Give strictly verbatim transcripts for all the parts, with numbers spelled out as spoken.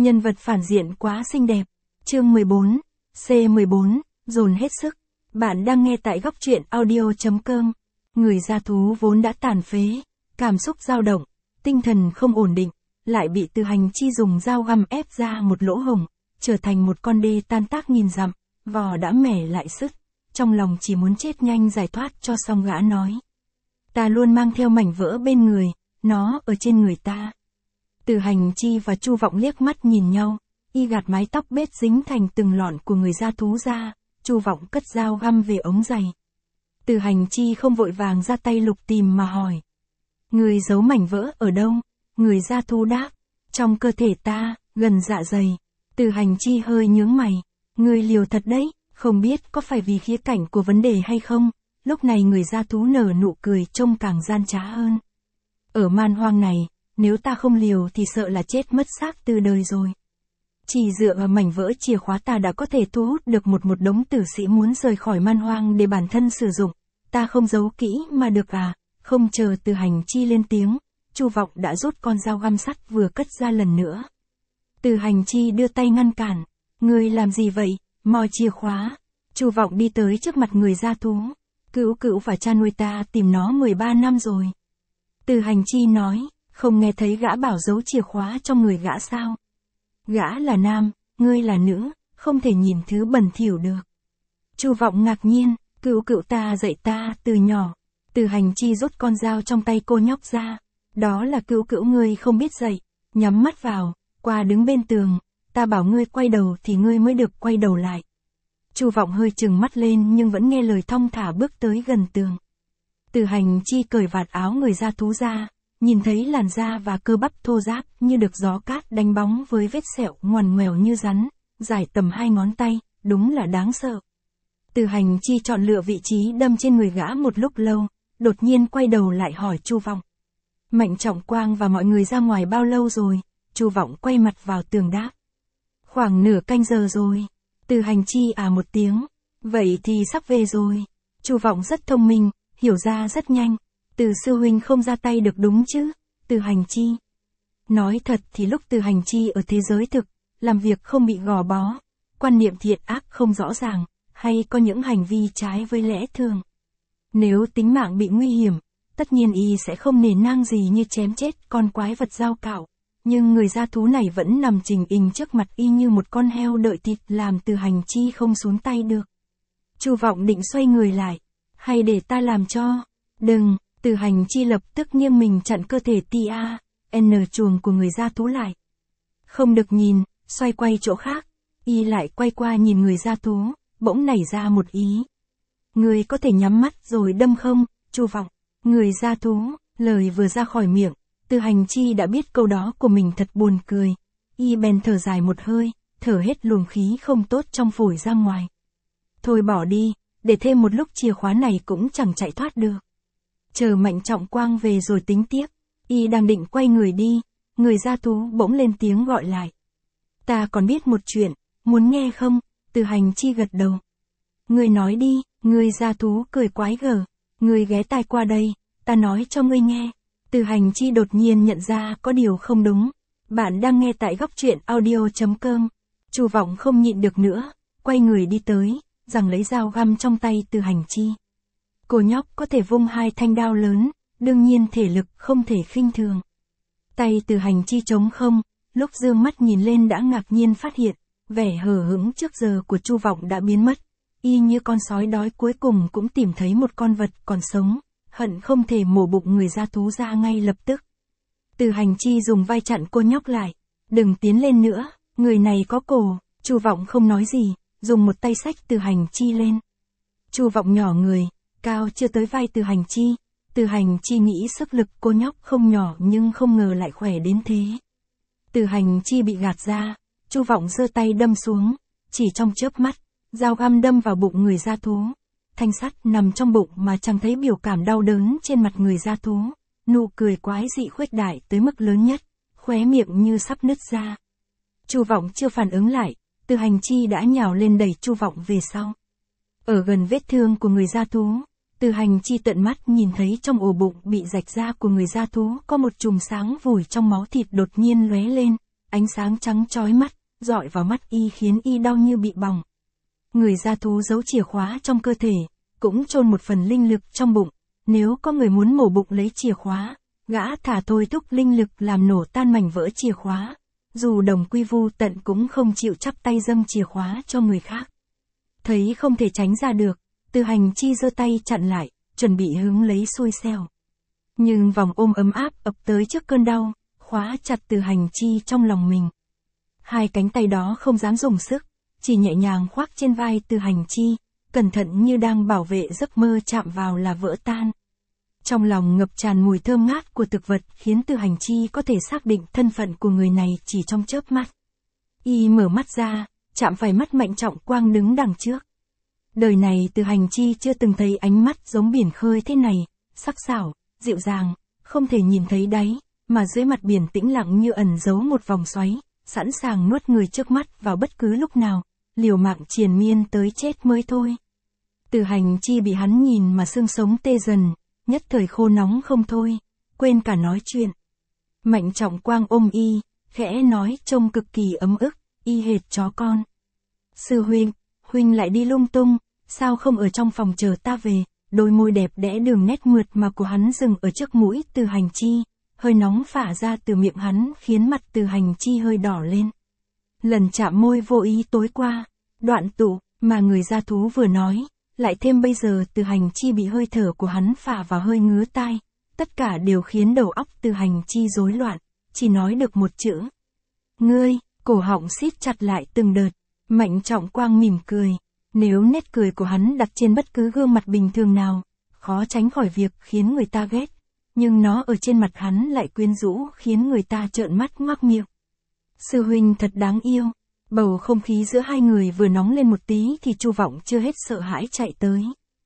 Nhân vật phản diện quá xinh đẹp. Chương mười bốn, C mười bốn, dồn hết sức. Bạn đang nghe tại góc truyện audio chấm com. Người gia thú vốn đã tàn phế, cảm xúc dao động, tinh thần không ổn định, lại bị Từ Hành Chi dùng dao găm ép ra một lỗ hổng, trở thành một con đê tan tác nghìn dặm, vỏ đã mẻ lại sứt, trong lòng chỉ muốn chết nhanh giải thoát cho xong. Gã nói: ta luôn mang theo mảnh vỡ bên người, nó ở trên người ta. Từ Hành Chi và Chu Vọng liếc mắt nhìn nhau, y gạt mái tóc bết dính thành từng lọn của người gia thú ra, Chu Vọng cất dao găm về ống giày. Từ Hành Chi không vội vàng ra tay lục tìm mà hỏi: người giấu mảnh vỡ ở đâu? Người gia thú đáp: trong cơ thể ta, gần dạ dày. Từ Hành Chi hơi nhướng mày: người liều thật đấy, không biết có phải vì khía cạnh của vấn đề hay không? Lúc này người gia thú nở nụ cười trông càng gian trá hơn. Ở man hoang này, nếu ta không liều thì sợ là chết mất xác từ đời rồi. Chỉ dựa vào mảnh vỡ chìa khóa ta đã có thể thu hút được một một đống tử sĩ muốn rời khỏi man hoang để bản thân sử dụng. Ta không giấu kỹ mà được à? Không chờ Từ Hành Chi lên tiếng, Chu Vọng đã rút con dao găm sắt vừa cất ra lần nữa. Từ Hành Chi đưa tay ngăn cản: người làm gì vậy? Moi chìa khóa. Chu Vọng đi tới trước mặt người gia thú: Cữu Cữu và cha nuôi ta tìm nó mười ba năm rồi. Từ Hành Chi nói: không nghe thấy gã bảo giấu chìa khóa trong người gã sao? Gã là nam, ngươi là nữ, không thể nhìn thứ bẩn thỉu được. Chu Vọng ngạc nhiên: Cữu Cữu ta dạy ta từ nhỏ. Từ Hành Chi rút con dao trong tay cô nhóc ra: đó là Cữu Cữu ngươi không biết dạy. Nhắm mắt vào, qua đứng bên tường, ta bảo ngươi quay đầu thì ngươi mới được quay đầu lại. Chu Vọng hơi trừng mắt lên nhưng vẫn nghe lời thong thả bước tới gần tường. Từ Hành Chi cởi vạt áo người gia thú ra, nhìn thấy làn da và cơ bắp thô ráp như được gió cát đánh bóng với vết sẹo ngoằn ngoèo như rắn, dài tầm hai ngón tay, đúng là đáng sợ. Từ Hành Chi chọn lựa vị trí đâm trên người gã một lúc lâu, đột nhiên quay đầu lại hỏi Chu Vọng: Mạnh Trọng Quang và mọi người ra ngoài bao lâu rồi? Chu Vọng quay mặt vào tường đáp: khoảng nửa canh giờ rồi. Từ Hành Chi à một tiếng: vậy thì sắp về rồi. Chu Vọng rất thông minh, hiểu ra rất nhanh: Từ sư huynh không ra tay được đúng chứ? Từ Hành Chi. Nói thật thì lúc Từ Hành Chi ở thế giới thực, làm việc không bị gò bó, quan niệm thiện ác không rõ ràng, hay có những hành vi trái với lẽ thường. Nếu tính mạng bị nguy hiểm, tất nhiên y sẽ không nề nang gì như chém chết con quái vật dao cạo. Nhưng người gia thú này vẫn nằm trình hình trước mặt y như một con heo đợi thịt, làm Từ Hành Chi không xuống tay được. Chu Vọng định xoay người lại: hay để ta làm cho? Đừng. Từ Hành Chi lập tức nghiêng mình chặn cơ thể tia N chuồng của người gia thú lại. Không được nhìn, xoay quay chỗ khác. Y lại quay qua nhìn người gia thú, bỗng nảy ra một ý: người có thể nhắm mắt rồi đâm không, Chu Vọng? Người gia thú, lời vừa ra khỏi miệng, Từ Hành Chi đã biết câu đó của mình thật buồn cười. Y bèn thở dài một hơi, thở hết luồng khí không tốt trong phổi ra ngoài. Thôi bỏ đi, để thêm một lúc chìa khóa này cũng chẳng chạy thoát được. Chờ Mạnh Trọng Quang về rồi tính tiếp. Y đang định quay người đi, người gia thú bỗng lên tiếng gọi lại: ta còn biết một chuyện, muốn nghe không? Từ Hành Chi gật đầu. Ngươi nói đi. Người gia thú cười quái gở: ngươi ghé tai qua đây, ta nói cho ngươi nghe. Từ Hành Chi đột nhiên nhận ra có điều không đúng. Bạn đang nghe tại góc truyện audio chấm com. Chu Vọng không nhịn được nữa, quay người đi tới, giằng lấy dao găm trong tay Từ Hành Chi. Cô nhóc có thể vung hai thanh đao lớn, đương nhiên thể lực không thể khinh thường. Tay Từ Hành Chi trống không, lúc dương mắt nhìn lên đã ngạc nhiên phát hiện, vẻ hờ hững trước giờ của Chu Vọng đã biến mất. Y như con sói đói cuối cùng cũng tìm thấy một con vật còn sống, hận không thể mổ bụng người gia thú ra ngay lập tức. Từ Hành Chi dùng vai chặn cô nhóc lại: đừng tiến lên nữa, người này có cổ. Chu Vọng không nói gì, dùng một tay xách Từ Hành Chi lên. Chu Vọng nhỏ người, cao chưa tới vai Từ Hành Chi. Từ Hành Chi nghĩ sức lực cô nhóc không nhỏ nhưng không ngờ lại khỏe đến thế. Từ Hành Chi bị gạt ra, Chu Vọng giơ tay đâm xuống, chỉ trong chớp mắt, dao găm đâm vào bụng người gia thú. Thanh sắt nằm trong bụng mà chẳng thấy biểu cảm đau đớn trên mặt người gia thú. Nụ cười quái dị khuếch đại tới mức lớn nhất, khóe miệng như sắp nứt ra. Chu Vọng chưa phản ứng lại, Từ Hành Chi đã nhào lên đẩy Chu Vọng về sau. Ở gần vết thương của người gia thú, Từ Hành Chi tận mắt nhìn thấy trong ổ bụng bị rạch ra của người gia thú có một chùm sáng vùi trong máu thịt đột nhiên lóe lên, ánh sáng trắng chói mắt, dọi vào mắt y khiến y đau như bị bỏng. Người gia thú giấu chìa khóa trong cơ thể, cũng chôn một phần linh lực trong bụng, nếu có người muốn mổ bụng lấy chìa khóa, gã thả thôi thúc linh lực làm nổ tan mảnh vỡ chìa khóa, dù đồng quy vu tận cũng không chịu chắp tay dâng chìa khóa cho người khác. Thấy không thể tránh ra được, Từ Hành Chi giơ tay chặn lại, chuẩn bị hứng lấy xui xẻo. Nhưng vòng ôm ấm áp ập tới trước cơn đau, khóa chặt Từ Hành Chi trong lòng mình. Hai cánh tay đó không dám dùng sức, chỉ nhẹ nhàng khoác trên vai Từ Hành Chi, cẩn thận như đang bảo vệ giấc mơ chạm vào là vỡ tan. Trong lòng ngập tràn mùi thơm ngát của thực vật khiến Từ Hành Chi có thể xác định thân phận của người này chỉ trong chớp mắt. Y mở mắt ra, chạm phải mắt Mạnh Trọng Quang đứng đằng trước. Đời này Từ Hành Chi chưa từng thấy ánh mắt giống biển khơi thế này, sắc sảo, dịu dàng, không thể nhìn thấy đáy, mà dưới mặt biển tĩnh lặng như ẩn giấu một vòng xoáy, sẵn sàng nuốt người trước mắt vào bất cứ lúc nào, liều mạng triền miên tới chết mới thôi. Từ Hành Chi bị hắn nhìn mà xương sống tê dần, nhất thời khô nóng không thôi, quên cả nói chuyện. Mạnh Trọng Quang ôm y, khẽ nói trông cực kỳ ấm ức, y hệt chó con. Sư huynh, huynh lại đi lung tung, sao không ở trong phòng chờ ta về? Đôi môi đẹp đẽ đường nét mượt mà của hắn dừng ở trước mũi Từ Hành Chi, hơi nóng phả ra từ miệng hắn khiến mặt Từ Hành Chi hơi đỏ lên. Lần chạm môi vô ý tối qua, đoạn tụ, mà người gia thú vừa nói, lại thêm bây giờ Từ Hành Chi bị hơi thở của hắn phả vào hơi ngứa tai, tất cả đều khiến đầu óc Từ Hành Chi rối loạn, chỉ nói được một chữ. Ngươi, cổ họng siết chặt lại từng đợt, Mạnh Trọng Quang mỉm cười. Nếu nét cười của hắn đặt trên bất cứ gương mặt bình thường nào, khó tránh khỏi việc khiến người ta ghét, nhưng nó ở trên mặt hắn lại quyến rũ khiến người ta trợn mắt ngoác miệng. Sư huynh thật đáng yêu. Bầu không khí giữa hai người vừa nóng lên một tí thì Chu Vọng chưa hết sợ hãi chạy tới.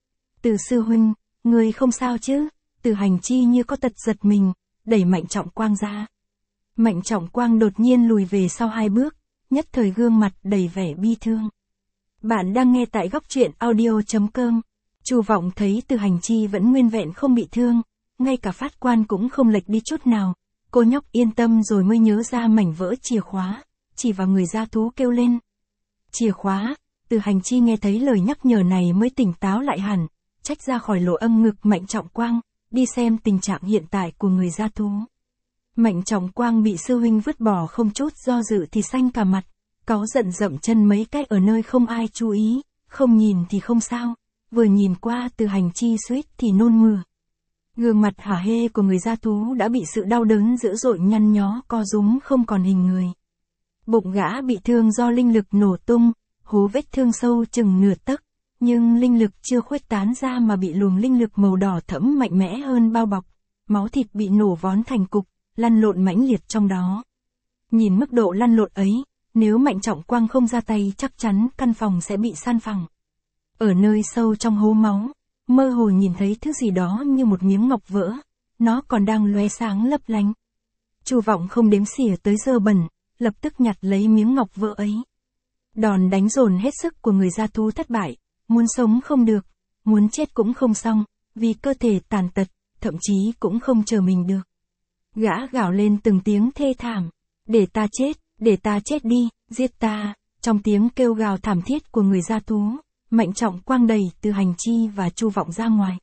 Từ sư huynh, người không sao chứ? Từ Hành Chi như có tật giật mình, đẩy Mạnh Trọng Quang ra. Mạnh Trọng Quang đột nhiên lùi về sau hai bước, nhất thời gương mặt đầy vẻ bi thương. Bạn đang nghe tại góc truyện audio chấm com. Chu Vọng thấy Từ Hành Chi vẫn nguyên vẹn không bị thương, ngay cả phát quan cũng không lệch đi chút nào. Cô nhóc yên tâm rồi mới nhớ ra mảnh vỡ chìa khóa, chỉ vào người gia thú kêu lên. Chìa khóa, Từ Hành Chi nghe thấy lời nhắc nhở này mới tỉnh táo lại hẳn, trách ra khỏi lỗ âm ngực Mạnh Trọng Quang, đi xem tình trạng hiện tại của người gia thú. Mạnh Trọng Quang bị sư huynh vứt bỏ không chút do dự thì xanh cả mặt, cáu giận dậm chân mấy cái ở nơi không ai chú ý, không nhìn thì không sao, vừa nhìn qua Từ Hành Chi suýt thì nôn mửa. Gương mặt hả hê của người gia thú đã bị sự đau đớn dữ dội nhăn nhó co rúm không còn hình người. Bụng gã bị thương do linh lực nổ tung, hố vết thương sâu chừng nửa tấc, nhưng linh lực chưa khuếch tán ra mà bị luồng linh lực màu đỏ thẫm mạnh mẽ hơn bao bọc, máu thịt bị nổ vón thành cục, lăn lộn mãnh liệt trong đó. Nhìn mức độ lăn lộn ấy, nếu Mạnh Trọng Quang không ra tay chắc chắn căn phòng sẽ bị san phẳng. Ở nơi sâu trong hố máu, mơ hồ nhìn thấy thứ gì đó như một miếng ngọc vỡ, nó còn đang lóe sáng lấp lánh. Chu Vọng không đếm xỉa tới dơ bẩn, lập tức nhặt lấy miếng ngọc vỡ ấy. Đòn đánh dồn hết sức của người gia thú thất bại, muốn sống không được, muốn chết cũng không xong, vì cơ thể tàn tật, thậm chí cũng không chờ mình được. Gã gào lên từng tiếng thê thảm, để ta chết, để ta chết đi, giết ta. Trong tiếng kêu gào thảm thiết của người gia thú, Mạnh Trọng Quang đẩy Từ Hành Chi và Chu Vọng ra ngoài.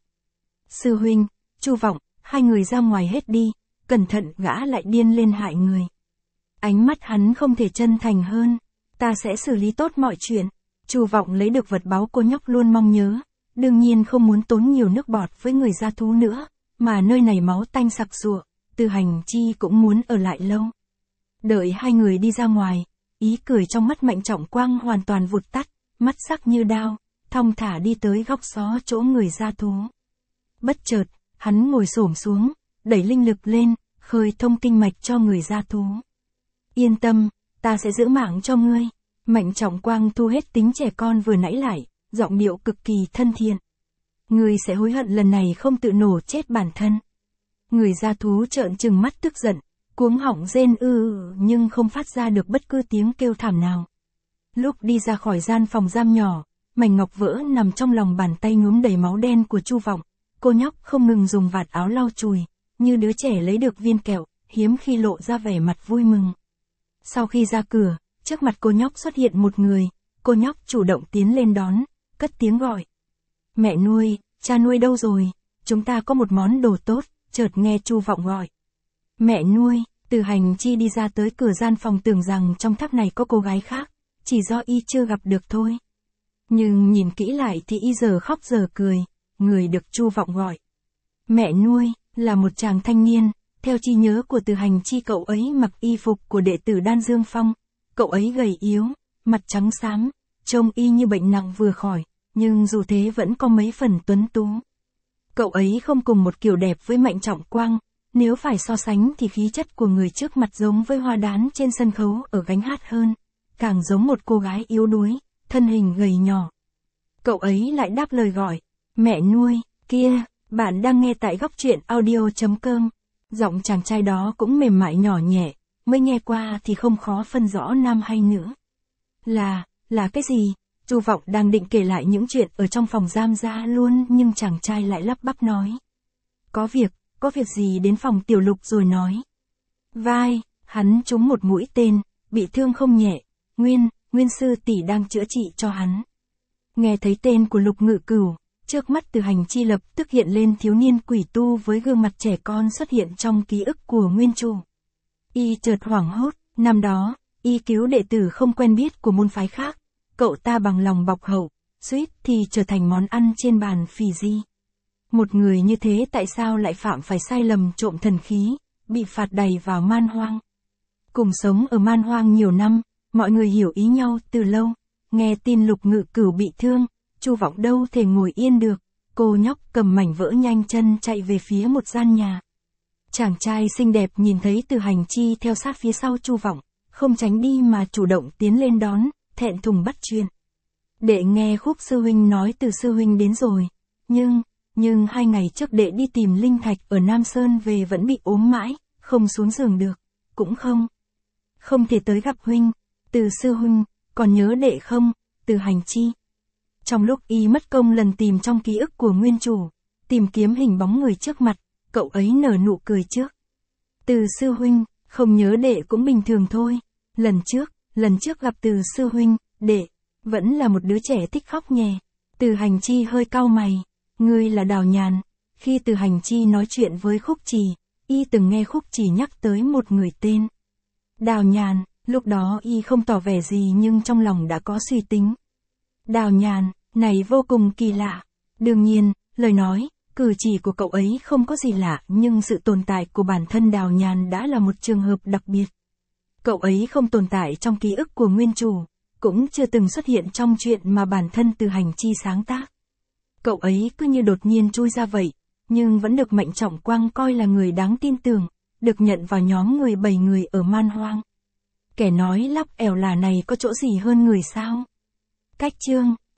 Sư huynh, Chu Vọng, hai người ra ngoài hết đi, cẩn thận gã lại điên lên hại người. Ánh mắt hắn không thể chân thành hơn, ta sẽ xử lý tốt mọi chuyện. Chu Vọng lấy được vật báu cô nhóc luôn mong nhớ, đương nhiên không muốn tốn nhiều nước bọt với người gia thú nữa, mà nơi này máu tanh sặc sụa, Từ Hành Chi cũng muốn ở lại lâu. Đợi hai người đi ra ngoài, ý cười trong mắt Mạnh Trọng Quang hoàn toàn vụt tắt, mắt sắc như đao, thong thả đi tới góc xó chỗ người gia thú. Bất chợt, hắn ngồi xổm xuống, đẩy linh lực lên, khơi thông kinh mạch cho người gia thú. Yên tâm, ta sẽ giữ mạng cho ngươi. Mạnh Trọng Quang thu hết tính trẻ con vừa nãy lại, giọng điệu cực kỳ thân thiện. Ngươi sẽ hối hận lần này không tự nổ chết bản thân. Người gia thú trợn trừng mắt tức giận, cuống họng rên ư nhưng không phát ra được bất cứ tiếng kêu thảm nào. Lúc đi ra khỏi gian phòng giam nhỏ, mảnh ngọc vỡ nằm trong lòng bàn tay nhuốm đầy máu đen của Chu Vọng. Cô nhóc không ngừng dùng vạt áo lau chùi, như đứa trẻ lấy được viên kẹo, hiếm khi lộ ra vẻ mặt vui mừng. Sau khi ra cửa, trước mặt cô nhóc xuất hiện một người, cô nhóc chủ động tiến lên đón, cất tiếng gọi. Mẹ nuôi, cha nuôi đâu rồi? Chúng ta có một món đồ tốt, chợt nghe Chu Vọng gọi. Mẹ nuôi, Từ Hành Chi đi ra tới cửa gian phòng tưởng rằng trong tháp này có cô gái khác, chỉ do y chưa gặp được thôi. Nhưng nhìn kỹ lại thì y giờ khóc giờ cười, người được Chu Vọng gọi. Mẹ nuôi, là một chàng thanh niên, theo trí nhớ của Từ Hành Chi cậu ấy mặc y phục của đệ tử Đan Dương Phong, cậu ấy gầy yếu, mặt trắng xám, trông y như bệnh nặng vừa khỏi, nhưng dù thế vẫn có mấy phần tuấn tú. Cậu ấy không cùng một kiểu đẹp với Mạnh Trọng Quang, nếu phải so sánh thì khí chất của người trước mặt giống với hoa đán trên sân khấu ở gánh hát hơn, càng giống một cô gái yếu đuối, thân hình gầy nhỏ. Cậu ấy lại đáp lời gọi, mẹ nuôi, kia, bạn đang nghe tại góc truyện audio chấm com. Giọng chàng trai đó cũng mềm mại nhỏ nhẹ, mới nghe qua thì không khó phân rõ nam hay nữ. Là, là cái gì? Chu Vọng đang định kể lại những chuyện ở trong phòng giam ra luôn nhưng chàng trai lại lắp bắp nói. Có việc, có việc gì đến phòng Tiểu Lục rồi nói. Vai, hắn trúng một mũi tên, bị thương không nhẹ, Nguyên, Nguyên sư tỷ đang chữa trị cho hắn. Nghe thấy tên của Lục Ngự Cửu, trước mắt Từ Hành Chi lập tức hiện lên thiếu niên quỷ tu với gương mặt trẻ con xuất hiện trong ký ức của Nguyên Chủ. Y chợt hoảng hốt, năm đó, y cứu đệ tử không quen biết của môn phái khác, cậu ta bằng lòng bọc hậu, suýt thì trở thành món ăn trên bàn phì di. Một người như thế tại sao lại phạm phải sai lầm trộm thần khí, bị phạt đày vào man hoang. Cùng sống ở man hoang nhiều năm, mọi người hiểu ý nhau từ lâu, nghe tin Lục Ngự Cửu bị thương, Chu Vọng đâu thể ngồi yên được, cô nhóc cầm mảnh vỡ nhanh chân chạy về phía một gian nhà. Chàng trai xinh đẹp nhìn thấy Từ Hành Chi theo sát phía sau Chu Vọng, không tránh đi mà chủ động tiến lên đón, thẹn thùng bắt chuyện. Đệ nghe Khúc sư huynh nói Từ sư huynh đến rồi, nhưng, nhưng hai ngày trước đệ đi tìm linh thạch ở Nam Sơn về vẫn bị ốm mãi, không xuống giường được, cũng không, không thể tới gặp huynh. Từ sư huynh, còn nhớ đệ không? Từ Hành Chi. Trong lúc y mất công lần tìm trong ký ức của Nguyên Chủ, tìm kiếm hình bóng người trước mặt, cậu ấy nở nụ cười trước. Từ sư huynh, không nhớ đệ cũng bình thường thôi. Lần trước, lần trước gặp Từ sư huynh, đệ, vẫn là một đứa trẻ thích khóc nhè. Từ Hành Chi hơi cau mày, ngươi là Đào Nhàn. Khi Từ Hành Chi nói chuyện với Khúc Trì, y từng nghe Khúc Trì nhắc tới một người tên Đào Nhàn, lúc đó y không tỏ vẻ gì nhưng trong lòng đã có suy tính. Đào Nhàn, này vô cùng kỳ lạ. Đương nhiên, lời nói, cử chỉ của cậu ấy không có gì lạ nhưng sự tồn tại của bản thân Đào Nhàn đã là một trường hợp đặc biệt. Cậu ấy không tồn tại trong ký ức của Nguyên Chủ, cũng chưa từng xuất hiện trong chuyện mà bản thân Từ Hành Chi sáng tác. Cậu ấy cứ như đột nhiên chui ra vậy, nhưng vẫn được Mạnh Trọng Quang coi là người đáng tin tưởng, được nhận vào nhóm người bảy người ở man hoang. Kẻ nói lắp ẻo là này có chỗ gì hơn người sao? Cách chương